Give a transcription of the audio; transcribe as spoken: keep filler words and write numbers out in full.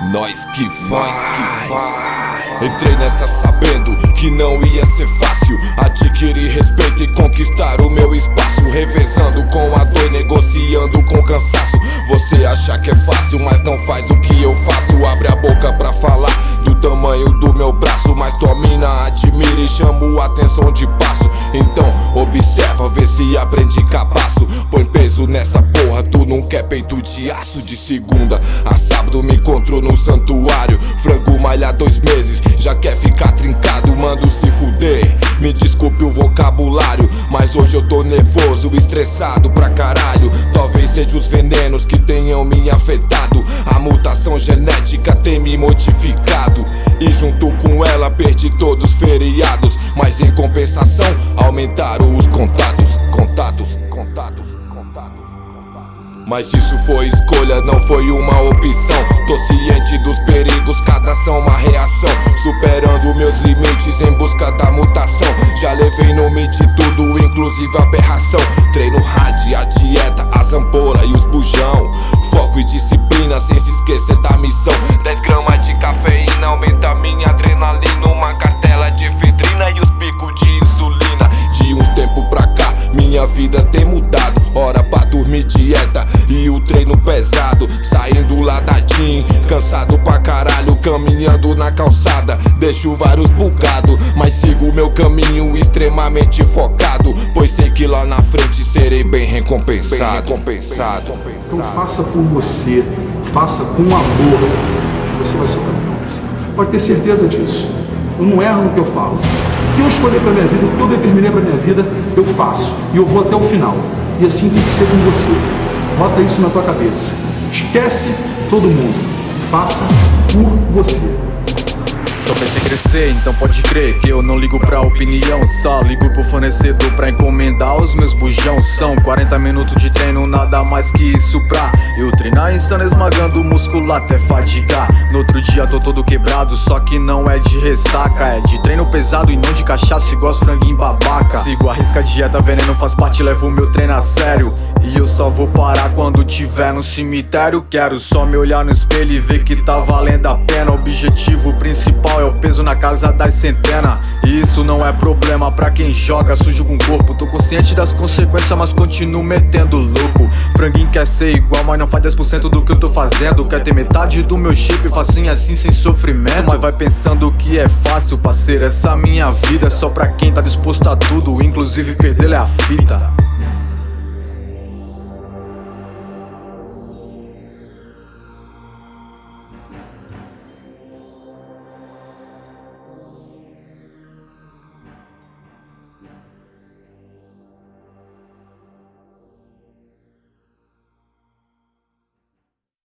nós que faz. Entrei nessa sabendo que não ia ser fácil adquirir respeito e conquistar o meu espaço, revezando com a dor, negociando com cansaço. Você acha que é fácil, mas não faz o que eu faço. Abre a boca pra falar do tamanho do meu braço, mas tua mina admira e chamo a atenção de passo. Então observa, vê se aprende cabaço. Põe peso nessa porra, tu não quer peito de aço. De segunda a sábado me encontro no santuário. Frango malha dois meses, já quer ficar trincado, mando se fuder. Me desculpe o vocabulário, mas hoje eu tô nervoso, estressado pra caralho. Talvez seja os venenos que tenham me afetado. A mutação genética tem me modificado, e junto com ela perdi todos os feriados. Mas em compensação aumentaram os contatos. Contatos, contatos, contatos. Mas isso foi escolha, não foi uma opção. Tô ciente dos perigos, cada ação uma reação, superando meus limites em busca da mutação. Já levei nome de tudo, inclusive aberração. Treino hard, a dieta, as ampolas e os bujão. Foco e disciplina, sem se esquecer da missão. Dez gramas de cafeína aumenta minha adrenalina. Uma cartela de efedrina e os picos de insulina. De uns tempos pra cá, minha vida tem mudado. Hora pra dormir, dieta e o treino pesado. Saindo lá da gym, cansado pra caralho, caminhando na calçada. Deixo vários bugados, mas sigo meu caminho extremamente focado, pois sei que lá na frente serei bem recompensado, bem recompensado. Então faça por você, faça com amor, você vai ser campeão. Pode ter certeza disso. Eu não erro no que eu falo. O que eu escolhi pra minha vida, o que eu determinei pra minha vida, eu faço. E eu vou até o final. E assim tem que ser com você. Bota isso na tua cabeça. Esquece todo mundo. Faça por você. Só pensei em crescer, então pode crer que eu não ligo pra opinião. Só ligo pro fornecedor pra encomendar os meus bujão. São quarenta minutos de treino, nada mais que isso pra eu treinar insano, esmagando o músculo até fadigar. No outro dia tô todo quebrado, só que não é de ressaca. É de treino pesado e não de cachaça igual os franguinho babaca. Sigo a risca, dieta, veneno faz parte, levo o meu treino a sério. E eu só vou parar quando tiver no cemitério. Quero só me olhar no espelho e ver que tá valendo a pena. O objetivo principal é o peso na casa das centenas. E isso não é problema pra quem joga sujo com o corpo. Tô consciente das consequências, mas continuo metendo louco. Franguinho quer ser igual, mas não faz dez por cento do que eu tô fazendo. Quer ter metade do meu shape, facinho assim sem sofrimento. Mas vai pensando que é fácil, parceiro, essa minha vida é só pra quem tá disposto a tudo, inclusive perder é a fita.